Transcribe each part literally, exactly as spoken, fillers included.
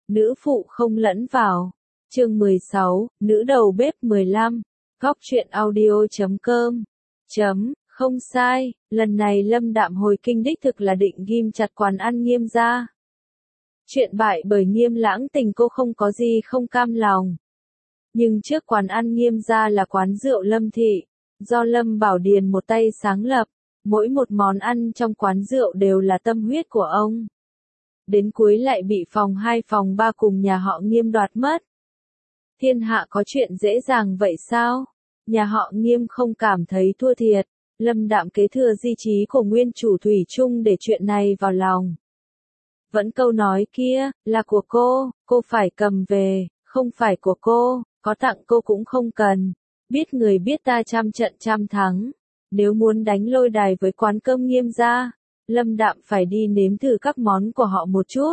nữ phụ không lẫn vào. Chương mười sáu, nữ đầu bếp mười lăm. Góc truyện audio chấm com. Chấm, không sai, lần này Lâm Đạm hồi kinh đích thực là định ghim chặt quán ăn Nghiêm gia. Chuyện bại bởi Nghiêm Lãng Tình cô không có gì không cam lòng. Nhưng trước quán ăn Nghiêm gia là quán rượu Lâm Thị, do Lâm Bảo Điền một tay sáng lập, mỗi một món ăn trong quán rượu đều là tâm huyết của ông. Đến cuối lại bị phòng hai phòng ba cùng nhà họ Nghiêm đoạt mất. Thiên hạ có chuyện dễ dàng vậy sao? Nhà họ Nghiêm không cảm thấy thua thiệt, Lâm Đạm kế thừa di chí của nguyên chủ thủy chung để chuyện này vào lòng. Vẫn câu nói kia, là của cô, cô phải cầm về, không phải của cô, có tặng cô cũng không cần. Biết người biết ta trăm trận trăm thắng. Nếu muốn đánh lôi đài với quán cơm Nghiêm gia, Lâm Đạm phải đi nếm thử các món của họ một chút.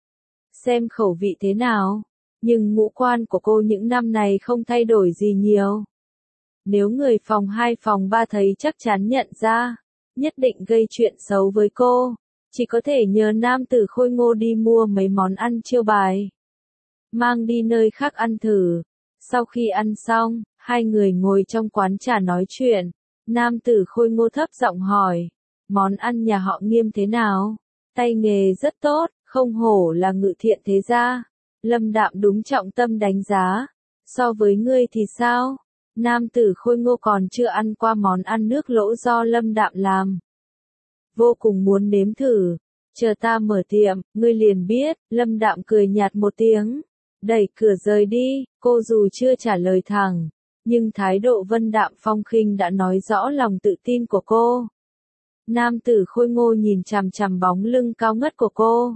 Xem khẩu vị thế nào. Nhưng ngũ quan của cô những năm này không thay đổi gì nhiều. Nếu người phòng hai phòng ba thấy chắc chắn nhận ra, nhất định gây chuyện xấu với cô. Chỉ có thể nhờ nam tử khôi ngô đi mua mấy món ăn chiêu bài. Mang đi nơi khác ăn thử. Sau khi ăn xong, hai người ngồi trong quán trà nói chuyện. Nam tử khôi ngô thấp giọng hỏi, món ăn nhà họ Nghiêm thế nào? Tay nghề rất tốt, không hổ là ngự thiện thế gia. Lâm Đạm đúng trọng tâm đánh giá. So với ngươi thì sao? Nam tử khôi ngô còn chưa ăn qua món ăn nước lỗ do Lâm Đạm làm. Vô cùng muốn nếm thử. Chờ ta mở tiệm, ngươi liền biết. Lâm Đạm cười nhạt một tiếng. Đẩy cửa rời đi, cô dù chưa trả lời thẳng. Nhưng thái độ vân đạm phong khinh đã nói rõ lòng tự tin của cô. Nam tử khôi ngô nhìn chằm chằm bóng lưng cao ngất của cô.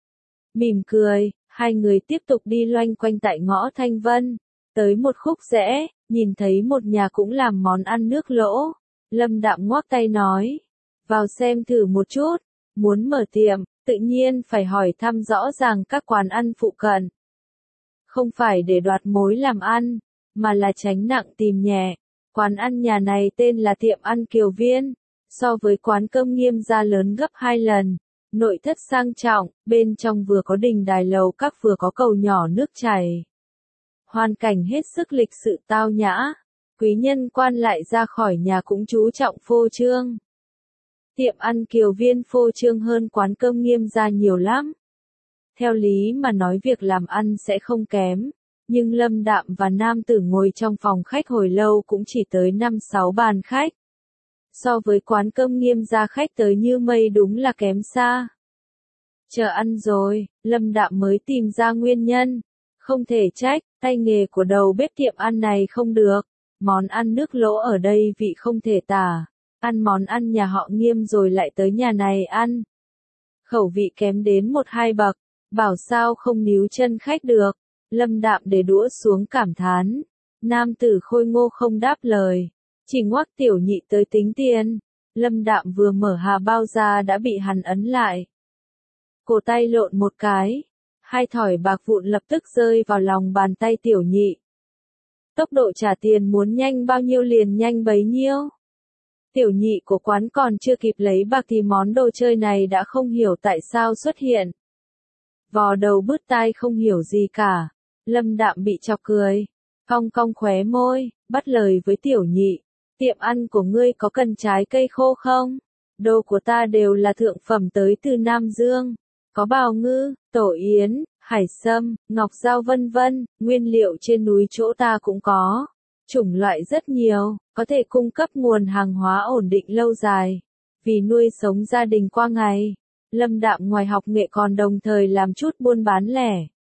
Mỉm cười, hai người tiếp tục đi loanh quanh tại ngõ Thanh Vân. Tới một khúc rẽ, nhìn thấy một nhà cũng làm món ăn nước lỗ. Lâm Đạm ngoác tay nói, vào xem thử một chút, muốn mở tiệm, tự nhiên phải hỏi thăm rõ ràng các quán ăn phụ cận. Không phải để đoạt mối làm ăn, mà là tránh nặng tìm nhẹ. Quán ăn nhà này tên là tiệm ăn Kiều Viên, so với quán cơm Nghiêm gia lớn gấp hai lần. Nội thất sang trọng, bên trong vừa có đình đài lầu các vừa có cầu nhỏ nước chảy. Hoàn cảnh hết sức lịch sự tao nhã, quý nhân quan lại ra khỏi nhà cũng chú trọng phô trương. Tiệm ăn Kiều Viên phô trương hơn quán cơm Nghiêm gia nhiều lắm. Theo lý mà nói việc làm ăn sẽ không kém, nhưng Lâm Đạm và nam tử ngồi trong phòng khách hồi lâu cũng chỉ tới năm sáu bàn khách. So với quán cơm Nghiêm gia khách tới như mây đúng là kém xa. Chờ ăn rồi, Lâm Đạm mới tìm ra nguyên nhân. Không thể trách, tay nghề của đầu bếp tiệm ăn này không được. Món ăn nước lỗ ở đây vị không thể tả. Ăn món ăn nhà họ Nghiêm rồi lại tới nhà này ăn. Khẩu vị kém đến một hai bậc, bảo sao không níu chân khách được. Lâm Đạm để đũa xuống cảm thán. Nam tử khôi ngô không đáp lời. Chỉ ngoắc tiểu nhị tới tính tiền. Lâm Đạm vừa mở hà bao ra đã bị hắn ấn lại. Cổ tay lộn một cái. Hai thỏi bạc vụn lập tức rơi vào lòng bàn tay tiểu nhị. Tốc độ trả tiền muốn nhanh bao nhiêu liền nhanh bấy nhiêu. Tiểu nhị của quán còn chưa kịp lấy bạc thì món đồ chơi này đã không hiểu tại sao xuất hiện. Vò đầu bứt tai không hiểu gì cả. Lâm Đạm bị chọc cười. Cong cong khóe môi, bắt lời với tiểu nhị. Tiệm ăn của ngươi có cần trái cây khô không? Đồ của ta đều là thượng phẩm tới từ Nam Dương. Có bào ngư, tổ yến, hải sâm, ngọc dao vân vân, nguyên liệu trên núi chỗ ta cũng có. Chủng loại rất nhiều, có thể cung cấp nguồn hàng hóa ổn định lâu dài. Vì nuôi sống gia đình qua ngày, Lâm Đạm ngoài học nghệ còn đồng thời làm chút buôn bán lẻ.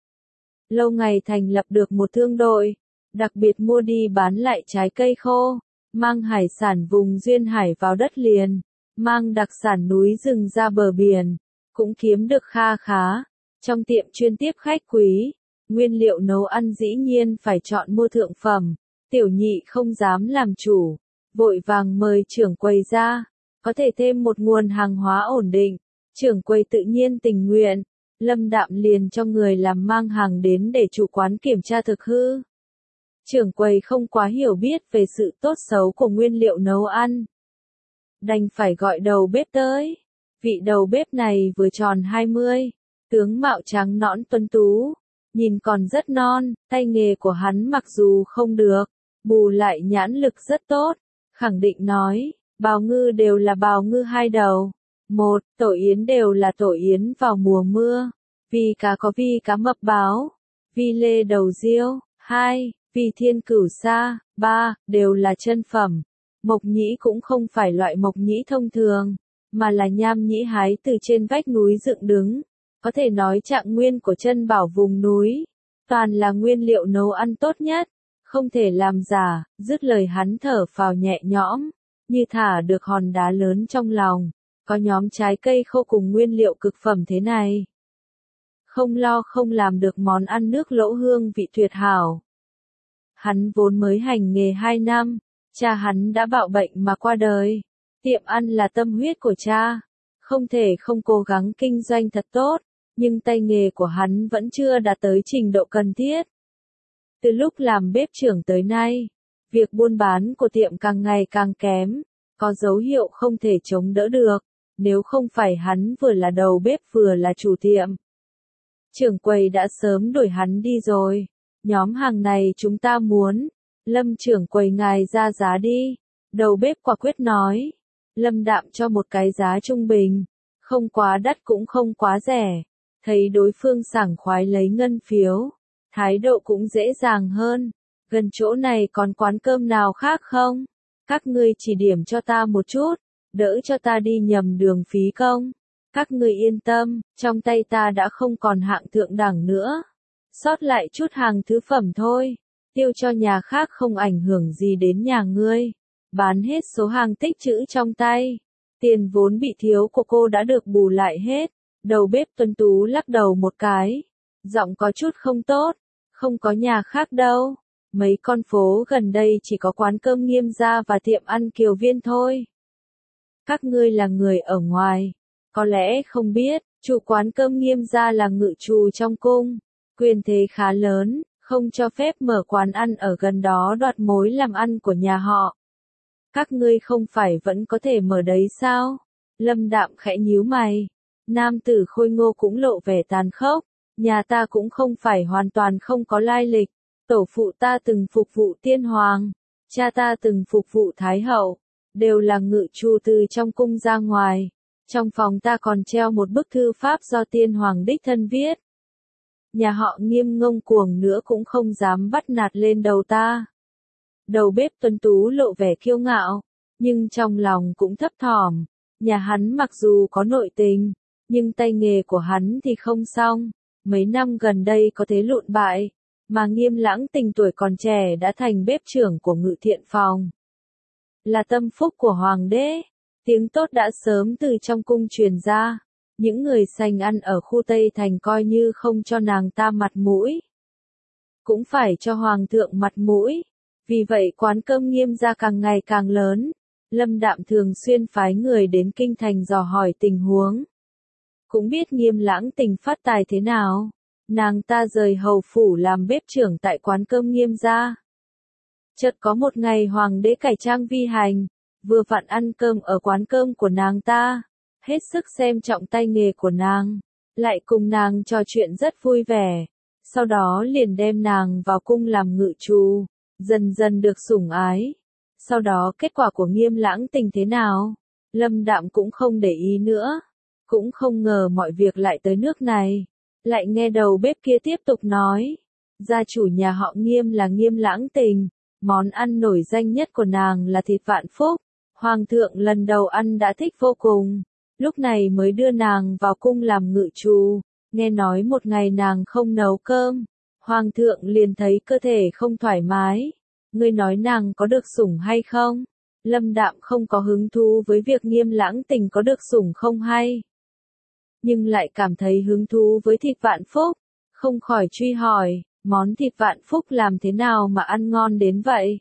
Lâu ngày thành lập được một thương đội, đặc biệt mua đi bán lại trái cây khô, mang hải sản vùng duyên hải vào đất liền, mang đặc sản núi rừng ra bờ biển, cũng kiếm được kha khá. Trong tiệm chuyên tiếp khách quý, nguyên liệu nấu ăn dĩ nhiên phải chọn mua thượng phẩm. Tiểu nhị không dám làm chủ, vội vàng mời trưởng quầy ra, có thể thêm một nguồn hàng hóa ổn định. Trưởng quầy tự nhiên tình nguyện. Lâm Đạm liền cho người làm mang hàng đến để chủ quán kiểm tra thực hư. Trưởng quầy không quá hiểu biết về sự tốt xấu của nguyên liệu nấu ăn. Đành phải gọi đầu bếp tới. Vị đầu bếp này vừa tròn hai mươi, tướng mạo trắng nõn tuấn tú, nhìn còn rất non, tay nghề của hắn mặc dù không được, bù lại nhãn lực rất tốt, khẳng định nói, bào ngư đều là bào ngư hai đầu. Một, tổ yến đều là tổ yến vào mùa mưa, vì cá có vi cá mập báo, vi lê đầu diêu. Hai, vi thiên cửu sa. Ba, đều là chân phẩm. Mộc nhĩ cũng không phải loại mộc nhĩ thông thường, mà là nham nhĩ hái từ trên vách núi dựng đứng, có thể nói trạng nguyên của chân bảo vùng núi, toàn là nguyên liệu nấu ăn tốt nhất, không thể làm giả. Dứt lời hắn thở phào nhẹ nhõm, như thả được hòn đá lớn trong lòng, có nhóm trái cây khô cùng nguyên liệu cực phẩm thế này, không lo không làm được món ăn nước lỗ hương vị tuyệt hảo. Hắn vốn mới hành nghề hai năm, cha hắn đã bạo bệnh mà qua đời. Tiệm ăn là tâm huyết của cha, không thể không cố gắng kinh doanh thật tốt, nhưng tay nghề của hắn vẫn chưa đạt tới trình độ cần thiết. Từ lúc làm bếp trưởng tới nay, việc buôn bán của tiệm càng ngày càng kém, có dấu hiệu không thể chống đỡ được, nếu không phải hắn vừa là đầu bếp vừa là chủ tiệm. Trưởng quầy đã sớm đuổi hắn đi rồi. Nhóm hàng này chúng ta muốn. Lâm trưởng quầy ngài ra giá đi. Đầu bếp quả quyết nói. Lâm Đạm cho một cái giá trung bình. Không quá đắt cũng không quá rẻ. Thấy đối phương sảng khoái lấy ngân phiếu. Thái độ cũng dễ dàng hơn. Gần chỗ này còn quán cơm nào khác không? Các ngươi chỉ điểm cho ta một chút. Đỡ cho ta đi nhầm đường phí công. Các ngươi yên tâm, trong tay ta đã không còn hạng thượng đẳng nữa. Sót lại chút hàng thứ phẩm thôi. Tiêu cho nhà khác không ảnh hưởng gì đến nhà ngươi. Bán hết số hàng tích trữ trong tay. Tiền vốn bị thiếu của cô đã được bù lại hết. Đầu bếp Tuấn Tú lắc đầu một cái. Giọng có chút không tốt. Không có nhà khác đâu. Mấy con phố gần đây chỉ có quán cơm Nghiêm Gia và tiệm ăn Kiều Viên thôi. Các ngươi là người ở ngoài. Có lẽ không biết, chủ quán cơm Nghiêm Gia là ngự trù trong cung. Quyền thế khá lớn, không cho phép mở quán ăn ở gần đó đoạt mối làm ăn của nhà họ. Các ngươi không phải vẫn có thể mở đấy sao? Lâm Đạm khẽ nhíu mày. Nam tử khôi ngô cũng lộ vẻ tàn khốc. Nhà ta cũng không phải hoàn toàn không có lai lịch. Tổ phụ ta từng phục vụ tiên hoàng. Cha ta từng phục vụ thái hậu. Đều là ngự trù từ trong cung ra ngoài. Trong phòng ta còn treo một bức thư pháp do tiên hoàng đích thân viết. Nhà họ Nghiêm ngông cuồng nữa cũng không dám bắt nạt lên đầu ta. Đầu bếp Tuấn Tú lộ vẻ kiêu ngạo, nhưng trong lòng cũng thấp thỏm. Nhà hắn mặc dù có nội tình, nhưng tay nghề của hắn thì không xong. Mấy năm gần đây có thế lụn bại, mà Nghiêm Lãng Tình tuổi còn trẻ đã thành bếp trưởng của ngự thiện phòng. Là tâm phúc của hoàng đế. Tiếng tốt đã sớm từ trong cung truyền ra. Những người sành ăn ở khu Tây Thành coi như không cho nàng ta mặt mũi. Cũng phải cho hoàng thượng mặt mũi. Vì vậy quán cơm Nghiêm Gia càng ngày càng lớn. Lâm Đạm thường xuyên phái người đến kinh thành dò hỏi tình huống. Cũng biết Nghiêm Lãng Tình phát tài thế nào. Nàng ta rời hầu phủ làm bếp trưởng tại quán cơm Nghiêm Gia. Chợt có một ngày hoàng đế cải trang vi hành. Vừa vặn ăn cơm ở quán cơm của nàng ta, hết sức xem trọng tay nghề của nàng, lại cùng nàng trò chuyện rất vui vẻ, sau đó liền đem nàng vào cung làm ngự trù, dần dần được sủng ái. Sau đó kết quả của Nghiêm Lãng Tình thế nào, Lâm Đạm cũng không để ý nữa, cũng không ngờ mọi việc lại tới nước này, lại nghe đầu bếp kia tiếp tục nói, gia chủ nhà họ Nghiêm là Nghiêm Lãng Tình, món ăn nổi danh nhất của nàng là thịt vạn phúc. Hoàng thượng lần đầu ăn đã thích vô cùng, lúc này mới đưa nàng vào cung làm ngự trù, nghe nói một ngày nàng không nấu cơm, hoàng thượng liền thấy cơ thể không thoải mái, ngươi nói nàng có được sủng hay không? Lâm Đạm không có hứng thú với việc Nghiêm Lãng Tình có được sủng không hay, nhưng lại cảm thấy hứng thú với thịt vạn phúc, không khỏi truy hỏi, món thịt vạn phúc làm thế nào mà ăn ngon đến vậy?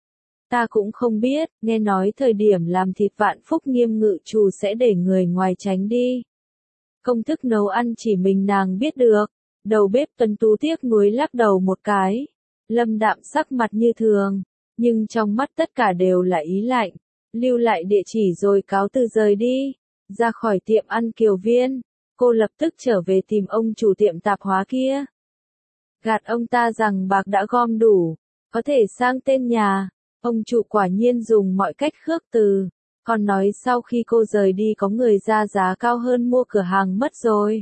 Ta cũng không biết, nghe nói thời điểm làm thịt vạn phúc Nghiêm ngự trù sẽ để người ngoài tránh đi. Công thức nấu ăn chỉ mình nàng biết được. Đầu bếp Tuấn Tú tiếc nuối lắc đầu một cái. Lâm Đạm sắc mặt như thường, nhưng trong mắt tất cả đều là ý lạnh. Lưu lại địa chỉ rồi cáo từ rời đi. Ra khỏi tiệm ăn Kiều Viên, cô lập tức trở về tìm ông chủ tiệm tạp hóa kia. gạt ông ta rằng bạc đã gom đủ, có thể sang tên nhà. Ông chủ quả nhiên dùng mọi cách khước từ, còn nói sau khi cô rời đi có người ra giá cao hơn mua cửa hàng mất rồi.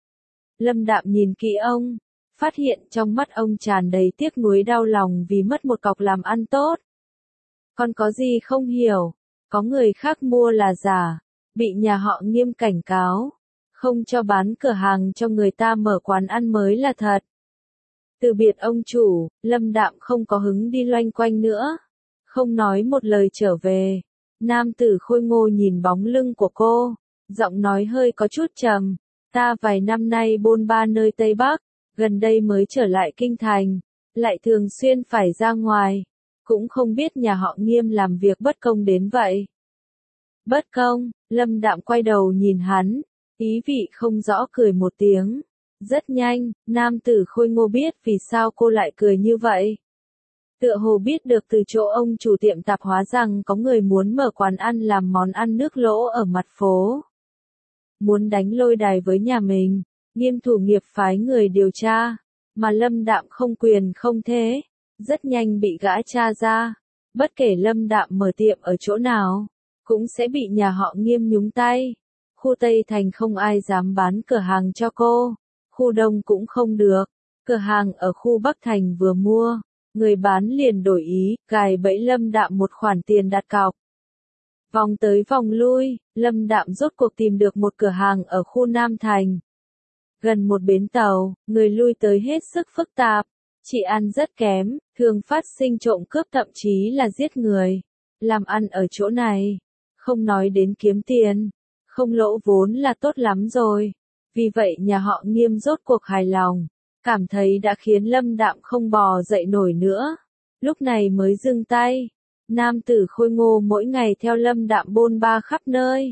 Lâm Đạm nhìn kỹ ông, phát hiện trong mắt ông tràn đầy tiếc nuối đau lòng vì mất một cọc làm ăn tốt. Còn có gì không hiểu, có người khác mua là giả, bị nhà họ Nghiêm cảnh cáo, không cho bán cửa hàng cho người ta mở quán ăn mới là thật. Từ biệt ông chủ, Lâm Đạm không có hứng đi loanh quanh nữa, không nói một lời trở về. Nam tử khôi ngô nhìn bóng lưng của cô, giọng nói hơi có chút trầm, ta vài năm nay bôn ba nơi Tây Bắc, gần đây mới trở lại kinh thành, lại thường xuyên phải ra ngoài, cũng không biết nhà họ Nghiêm làm việc bất công đến vậy. Bất công, Lâm Đạm quay đầu nhìn hắn, ý vị không rõ cười một tiếng. Rất nhanh, nam tử khôi ngô biết vì sao cô lại cười như vậy. Tựa hồ biết được từ chỗ ông chủ tiệm tạp hóa rằng có người muốn mở quán ăn làm món ăn nước lỗ ở mặt phố. Muốn đánh lôi đài với nhà mình, Nghiêm thủ nghiệp phái người điều tra, mà Lâm Đạm không quyền không thế, rất nhanh bị gã tra ra. Bất kể Lâm Đạm mở tiệm ở chỗ nào, cũng sẽ bị nhà họ Nghiêm nhúng tay. Khu Tây Thành không ai dám bán cửa hàng cho cô, khu Đông cũng không được. Cửa hàng ở khu Bắc Thành vừa mua, người bán liền đổi ý, gài bẫy Lâm Đạm một khoản tiền đặt cọc. Vòng tới vòng lui, Lâm Đạm rốt cuộc tìm được một cửa hàng ở khu Nam Thành. Gần một bến tàu, người lui tới hết sức phức tạp, trị an rất kém, thường phát sinh trộm cướp thậm chí là giết người. Làm ăn ở chỗ này, không nói đến kiếm tiền, không lỗ vốn là tốt lắm rồi. Vì vậy nhà họ Nghiêm rốt cuộc hài lòng, cảm thấy đã khiến Lâm Đạm không bò dậy nổi nữa. Lúc này mới dừng tay. Nam tử khôi ngô mỗi ngày theo Lâm Đạm bôn ba khắp nơi.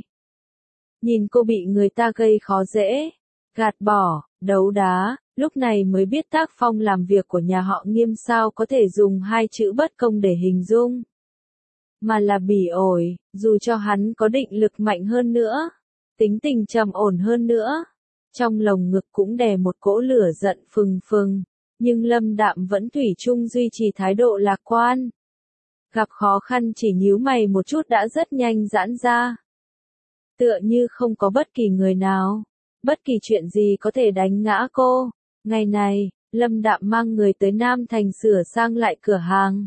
Nhìn cô bị người ta gây khó dễ, gạt bỏ, đấu đá, lúc này mới biết tác phong làm việc của nhà họ Nghiêm sao có thể dùng hai chữ bất công để hình dung. Mà là bỉ ổi, dù cho hắn có định lực mạnh hơn nữa, tính tình trầm ổn hơn nữa. Trong lồng ngực cũng đè một cỗ lửa giận phừng phừng, nhưng Lâm Đạm vẫn thủy chung duy trì thái độ lạc quan. Gặp khó khăn chỉ nhíu mày một chút đã rất nhanh giãn ra. Tựa như không có bất kỳ người nào, bất kỳ chuyện gì có thể đánh ngã cô. Ngày này, Lâm Đạm mang người tới Nam Thành sửa sang lại cửa hàng.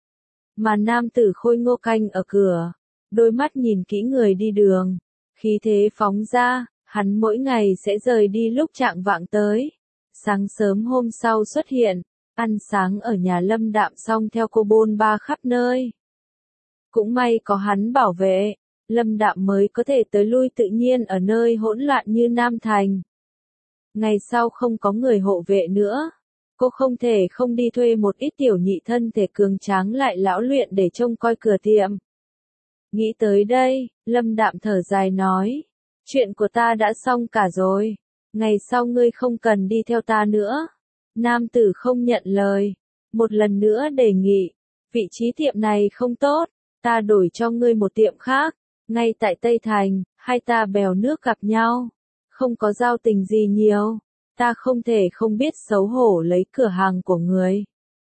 Mà nam tử khôi ngô canh ở cửa, đôi mắt nhìn kỹ người đi đường, khí thế phóng ra. Hắn mỗi ngày sẽ rời đi lúc chạng vạng tới. Sáng sớm hôm sau xuất hiện, ăn sáng ở nhà Lâm Đạm xong theo cô bôn ba khắp nơi. Cũng may có hắn bảo vệ, Lâm Đạm mới có thể tới lui tự nhiên ở nơi hỗn loạn như Nam Thành. Ngày sau không có người hộ vệ nữa, cô không thể không đi thuê một ít tiểu nhị thân thể cường tráng lại lão luyện để trông coi cửa tiệm. Nghĩ tới đây, Lâm Đạm thở dài nói. Chuyện của ta đã xong cả rồi, ngày sau ngươi không cần đi theo ta nữa. Nam tử không nhận lời, một lần nữa đề nghị, vị trí tiệm này không tốt, ta đổi cho ngươi một tiệm khác, ngay tại Tây Thành, hai ta bèo nước gặp nhau, không có giao tình gì nhiều, ta không thể không biết xấu hổ lấy cửa hàng của ngươi.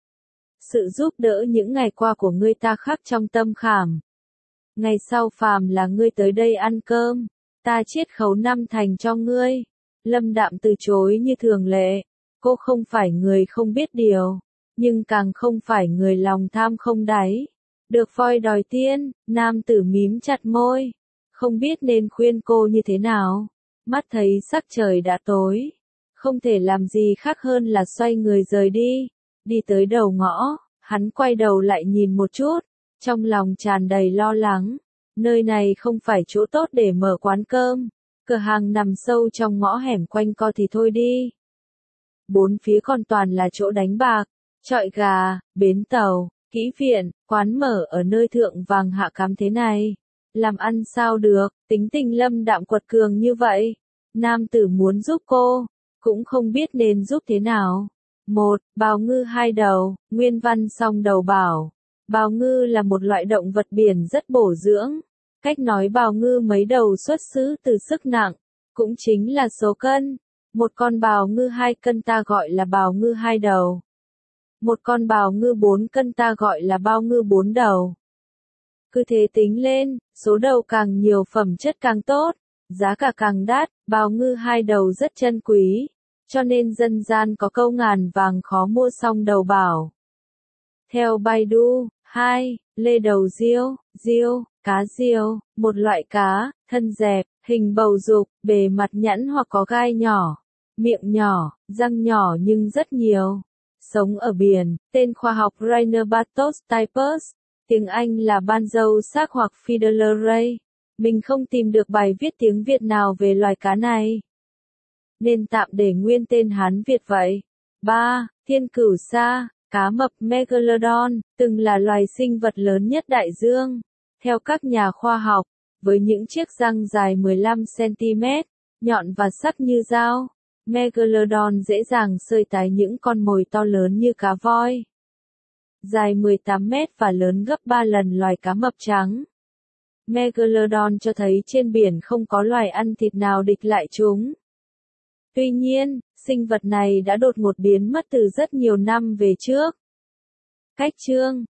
Sự giúp đỡ những ngày qua của ngươi ta khắc trong tâm khảm. Ngày sau phàm là ngươi tới đây ăn cơm, ta chiết khấu năm thành cho ngươi. Lâm Đạm từ chối như thường lệ. Cô không phải người không biết điều, nhưng càng không phải người lòng tham không đáy. Được voi đòi tiên, nam tử mím chặt môi. Không biết nên khuyên cô như thế nào. Mắt thấy sắc trời đã tối. Không thể làm gì khác hơn là xoay người rời đi. Đi tới đầu ngõ, hắn quay đầu lại nhìn một chút. Trong lòng tràn đầy lo lắng. Nơi này không phải chỗ tốt để mở quán cơm. Cửa hàng nằm sâu trong ngõ hẻm quanh co thì thôi đi. Bốn phía còn toàn là chỗ đánh bạc, chọi gà, bến tàu, kỹ viện, quán mở ở nơi thượng vàng hạ cám thế này. Làm ăn sao được, tính tình Lâm Đạm quật cường như vậy. Nam tử muốn giúp cô, cũng không biết nên giúp thế nào. Một, bào ngư hai đầu, nguyên văn song đầu bảo. Bào ngư là một loại động vật biển rất bổ dưỡng. Cách nói bào ngư mấy đầu xuất xứ từ sức nặng, cũng chính là số cân. Một con bào ngư hai cân ta gọi là bào ngư hai đầu. Một con bào ngư bốn cân ta gọi là bao ngư bốn đầu. Cứ thế tính lên, số đầu càng nhiều phẩm chất càng tốt, giá cả càng đắt, bào ngư hai đầu rất chân quý, cho nên dân gian có câu ngàn vàng khó mua song đầu bảo. Theo Baidu, hai, lê đầu diêu, diêu, cá diêu, một loại cá, thân dẹp, hình bầu dục, bề mặt nhẵn hoặc có gai nhỏ, miệng nhỏ, răng nhỏ nhưng rất nhiều. Sống ở biển, tên khoa học Rhinobatos typus, tiếng Anh là ban dâu xác hoặc Fiddler ray. Mình không tìm được bài viết tiếng Việt nào về loài cá này, nên tạm để nguyên tên Hán Việt vậy. ba. Thiên cửu sa, cá mập Megalodon, từng là loài sinh vật lớn nhất đại dương. Theo các nhà khoa học, với những chiếc răng dài mười lăm xăng ti mét, nhọn và sắc như dao, Megalodon dễ dàng sơi tái những con mồi to lớn như cá voi. Dài mười tám mét và lớn gấp ba lần loài cá mập trắng. Megalodon cho thấy trên biển không có loài ăn thịt nào địch lại chúng. Tuy nhiên, sinh vật này đã đột ngột biến mất từ rất nhiều năm về trước. Cách chương